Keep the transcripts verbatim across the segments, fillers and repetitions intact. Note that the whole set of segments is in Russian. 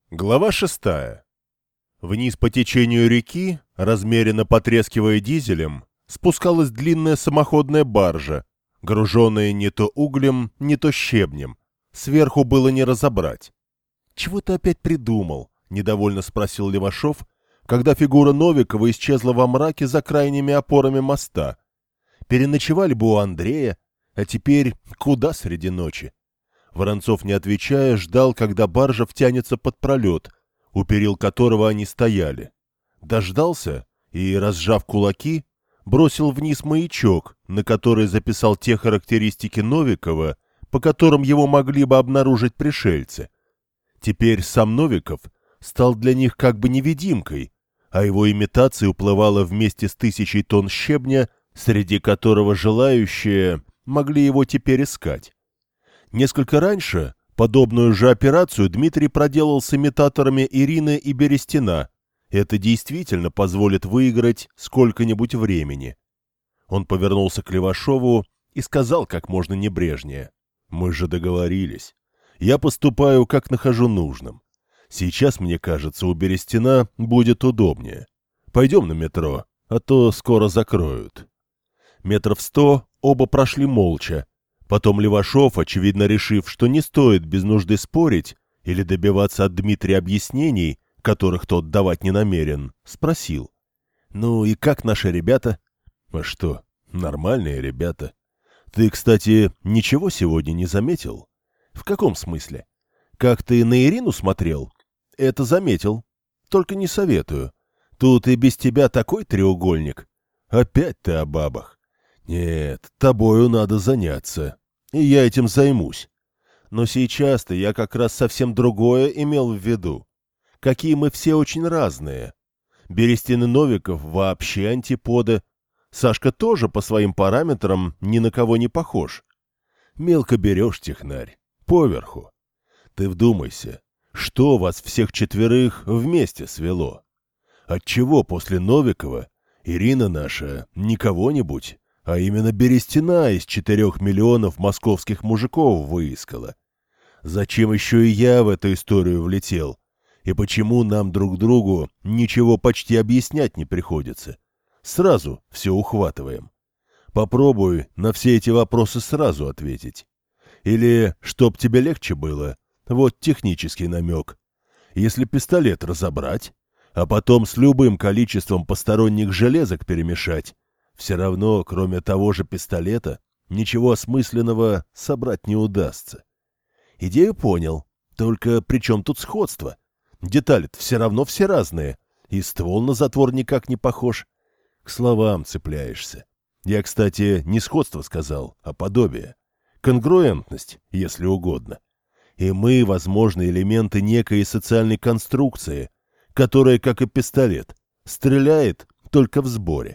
Глава шестая. Вниз по течению реки, размеренно потрескивая дизелем, спускалась длинная самоходная баржа, груженная не то углем, не то щебнем. Сверху было не разобрать. «Чего ты опять придумал?» — недовольно спросил Левашов, когда фигура Новикова исчезла во мраке за крайними опорами моста. «Переночевали бы у Андрея, а теперь куда среди ночи?» Воронцов, не отвечая, ждал, когда баржа втянется под пролет, у перил которого они стояли. Дождался и, разжав кулаки, бросил вниз маячок, на который записал те характеристики Новикова, по которым его могли бы обнаружить пришельцы. Теперь сам Новиков стал для них как бы невидимкой, а его имитация уплывала вместе с тысячей тонн щебня, среди которого желающие могли его теперь искать. Несколько раньше подобную же операцию Дмитрий проделал с имитаторами Ирины и Берестина. Это действительно позволит выиграть сколько-нибудь времени. Он повернулся к Левашову и сказал как можно небрежнее: «Мы же договорились. Я поступаю, как нахожу нужным. Сейчас, мне кажется, у Берестина будет удобнее. Пойдем на метро, а то скоро закроют». Метров сто оба прошли молча. Потом Левашов, очевидно решив, что не стоит без нужды спорить или добиваться от Дмитрия объяснений, которых тот давать не намерен, спросил: «Ну и как наши ребята?» «А что, нормальные ребята. Ты, кстати, ничего сегодня не заметил?» «В каком смысле? Как ты на Ирину смотрел?» «Это заметил. Только не советую. Тут и без тебя такой треугольник. Опять ты о бабах. Нет, тобою надо заняться. И я этим займусь. Но сейчас-то я как раз совсем другое имел в виду. Какие мы все очень разные. Берестин и Новиков вообще антиподы. Сашка тоже по своим параметрам ни на кого не похож. Мелко берешь, технарь, поверху. Ты вдумайся, что вас всех четверых вместе свело? Отчего после Новикова Ирина наша не кого-нибудь, а именно Берестина из четырех миллионов московских мужиков выискала? Зачем еще и я в эту историю влетел? И почему нам друг другу ничего почти объяснять не приходится? Сразу все ухватываем. Попробуй на все эти вопросы сразу ответить. Или, чтоб тебе легче было, вот технический намек. Если пистолет разобрать, а потом с любым количеством посторонних железок перемешать, все равно, кроме того же пистолета, ничего осмысленного собрать не удастся. Идею понял, только при чем тут сходство? Детали-то все равно все разные, и ствол на затвор никак не похож. К словам цепляешься. Я, кстати, не сходство сказал, а подобие. Конгруентность, если угодно. И мы, возможно, элементы некой социальной конструкции, которая, как и пистолет, стреляет только в сборе.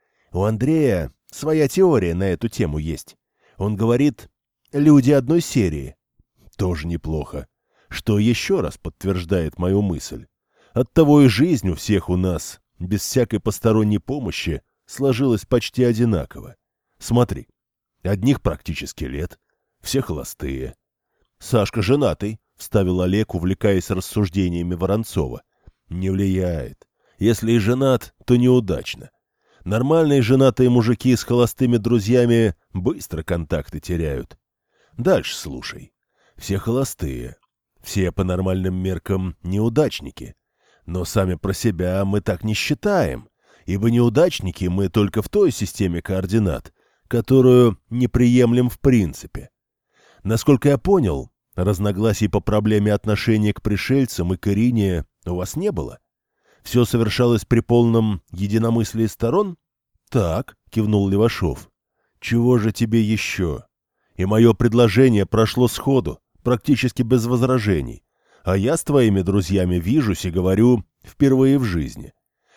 У Андрея своя теория на эту тему есть. Он говорит, люди одной серии. Тоже неплохо. Что еще раз подтверждает мою мысль. Оттого и жизнь у всех у нас, без всякой посторонней помощи, сложилась почти одинаково. Смотри, одних практически лет, все холостые. Сашка женатый, вставил Олег, увлекаясь рассуждениями Воронцова. Не влияет. Если и женат, то неудачно. Нормальные женатые мужики с холостыми друзьями быстро контакты теряют. Дальше слушай. Все холостые. Все по нормальным меркам неудачники. Но сами про себя мы так не считаем, ибо неудачники мы только в той системе координат, которую не приемлем в принципе. Насколько я понял, разногласий по проблеме отношения к пришельцам и к Ирине у вас не было? Все совершалось при полном единомыслии сторон? Так, кивнул Левашов. Чего же тебе еще? И мое предложение прошло сходу, практически без возражений. А я с твоими друзьями вижусь и говорю впервые в жизни.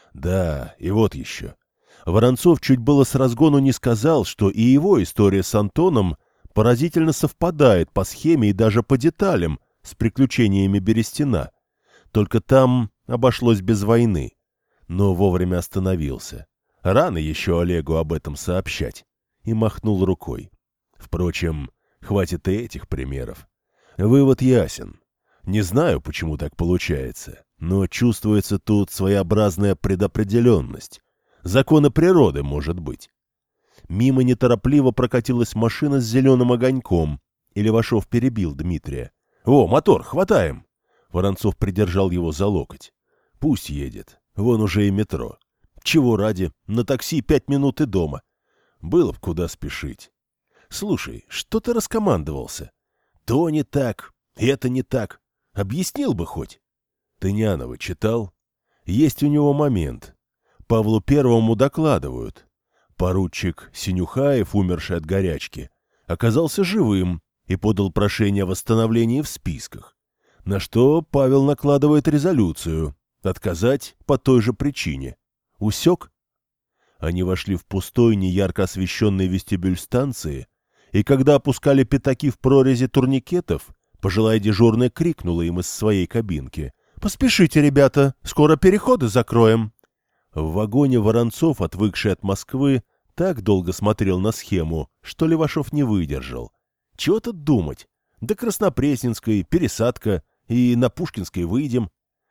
Да, и вот еще. Воронцов чуть было с разгону не сказал, что и его история с Антоном поразительно совпадает по схеме и даже по деталям с приключениями Берестина. Только там обошлось без войны. Но вовремя остановился. Рано еще Олегу об этом сообщать. И махнул рукой. Впрочем, хватит и этих примеров. Вывод ясен. Не знаю, почему так получается, но чувствуется тут своеобразная предопределенность. Законы природы, может быть. Мимо неторопливо прокатилась машина с зеленым огоньком, и Левашов перебил Дмитрия. «О, мотор, хватаем!» Воронцов придержал его за локоть. «Пусть едет. Вон уже и метро. Чего ради? На такси пять минут и дома. Было б куда спешить. Слушай, что ты раскомандовался? То не так, это не так. Объяснил бы хоть. Тынянова читал? Есть у него момент. Павлу Первому докладывают. Поручик Синюхаев, умерший от горячки, оказался живым и подал прошение о восстановлении в списках. На что Павел накладывает резолюцию. Отказать по той же причине. Усек? Они вошли в пустой, неярко освещенный вестибюль станции, и когда опускали пятаки в прорези турникетов, пожилая дежурная крикнула им из своей кабинки. «Поспешите, ребята, скоро переходы закроем!» В вагоне Воронцов, отвыкший от Москвы, так долго смотрел на схему, что Левашов не выдержал. Чего тут думать? До Краснопресненской, пересадка, и на Пушкинской выйдем.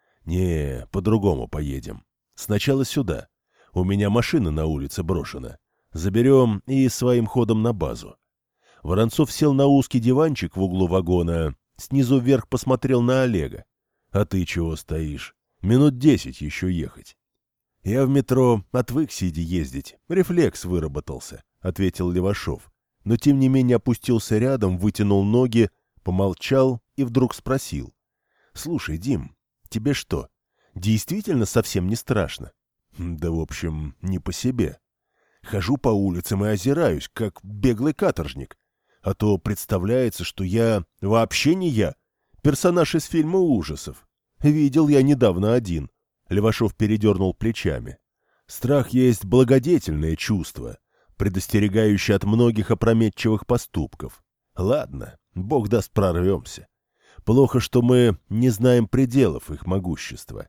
Не, по-другому поедем. Сначала сюда. У меня машина на улице брошена. Заберем и своим ходом на базу. Воронцов сел на узкий диванчик в углу вагона, снизу вверх посмотрел на Олега. А ты чего стоишь? Минут десять еще ехать. Я в метро отвык сидя ездить, рефлекс выработался, ответил Левашов. Но тем не менее опустился рядом, вытянул ноги, помолчал и вдруг спросил. Слушай, Дим, тебе что, действительно совсем не страшно? Да, в общем, не по себе. Хожу по улицам и озираюсь, как беглый каторжник. А то представляется, что я вообще не я, персонаж из фильма ужасов. Видел я недавно один. Левашов передернул плечами. Страх есть благодетельное чувство, предостерегающее от многих опрометчивых поступков. Ладно, Бог даст, прорвемся. Плохо, что мы не знаем пределов их могущества.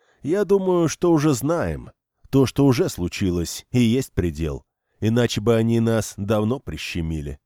Я думаю, что уже знаем. То, что уже случилось, и есть предел. Иначе бы они нас давно прищемили.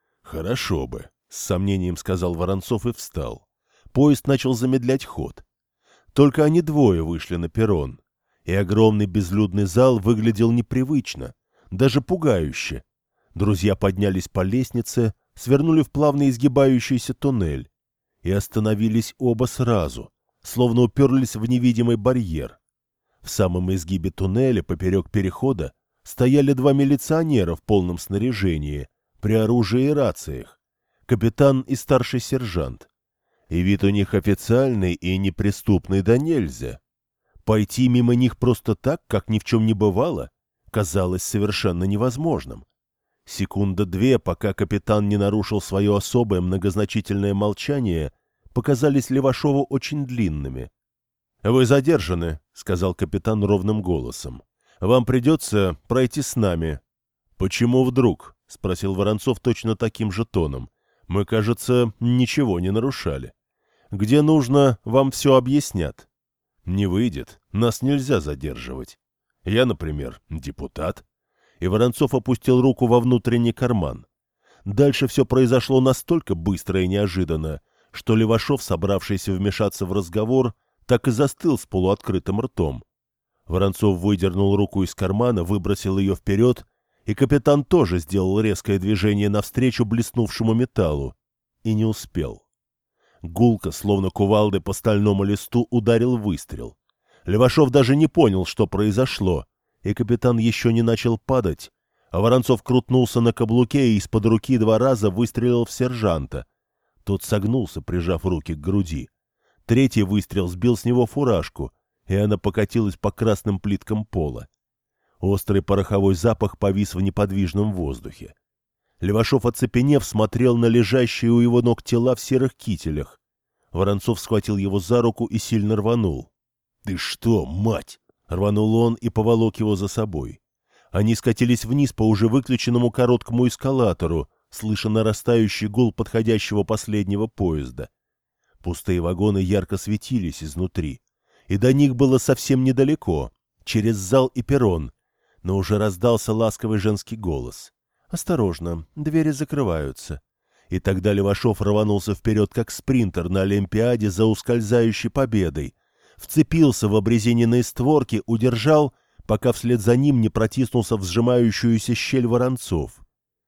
Хорошо бы, с сомнением сказал Воронцов и встал. Поезд начал замедлять ход. Только они двое вышли на перрон, и огромный безлюдный зал выглядел непривычно, даже пугающе. Друзья поднялись по лестнице, свернули в плавно изгибающийся туннель и остановились оба сразу, словно уперлись в невидимый барьер. В самом изгибе туннеля, поперек перехода, стояли два милиционера в полном снаряжении, при оружии и рациях, капитан и старший сержант. И вид у них официальный и неприступный да нельзя. Пойти мимо них просто так, как ни в чем не бывало, казалось совершенно невозможным. Секунда-две, пока капитан не нарушил свое особое многозначительное молчание, показались Левашову очень длинными. — Вы задержаны, — сказал капитан ровным голосом. — Вам придется пройти с нами. — Почему вдруг? — спросил Воронцов точно таким же тоном. — Мы, кажется, ничего не нарушали. Где нужно, вам все объяснят. Не выйдет, нас нельзя задерживать. Я, например, депутат. И Воронцов опустил руку во внутренний карман. Дальше все произошло настолько быстро и неожиданно, что Левашов, собравшийся вмешаться в разговор, так и застыл с полуоткрытым ртом. Воронцов выдернул руку из кармана, выбросил ее вперед, и капитан тоже сделал резкое движение навстречу блеснувшему металлу. И не успел. Гулко, словно кувалды по стальному листу, ударил выстрел. Левашов даже не понял, что произошло, и капитан еще не начал падать, а Воронцов крутнулся на каблуке и из-под руки два раза выстрелил в сержанта. Тот согнулся, прижав руки к груди. Третий выстрел сбил с него фуражку, и она покатилась по красным плиткам пола. Острый пороховой запах повис в неподвижном воздухе. Левашов, оцепенев, смотрел на лежащие у его ног тела в серых кителях. Воронцов схватил его за руку и сильно рванул. — Ты что, мать? — рванул он и поволок его за собой. Они скатились вниз по уже выключенному короткому эскалатору, слыша нарастающий гул подходящего последнего поезда. Пустые вагоны ярко светились изнутри, и до них было совсем недалеко, через зал и перрон, но уже раздался ласковый женский голос. — Осторожно, двери закрываются. И тогда Левашов рванулся вперед, как спринтер на Олимпиаде за ускользающей победой. Вцепился в обрезиненные створки, удержал, пока вслед за ним не протиснулся в сжимающуюся щель Воронцов.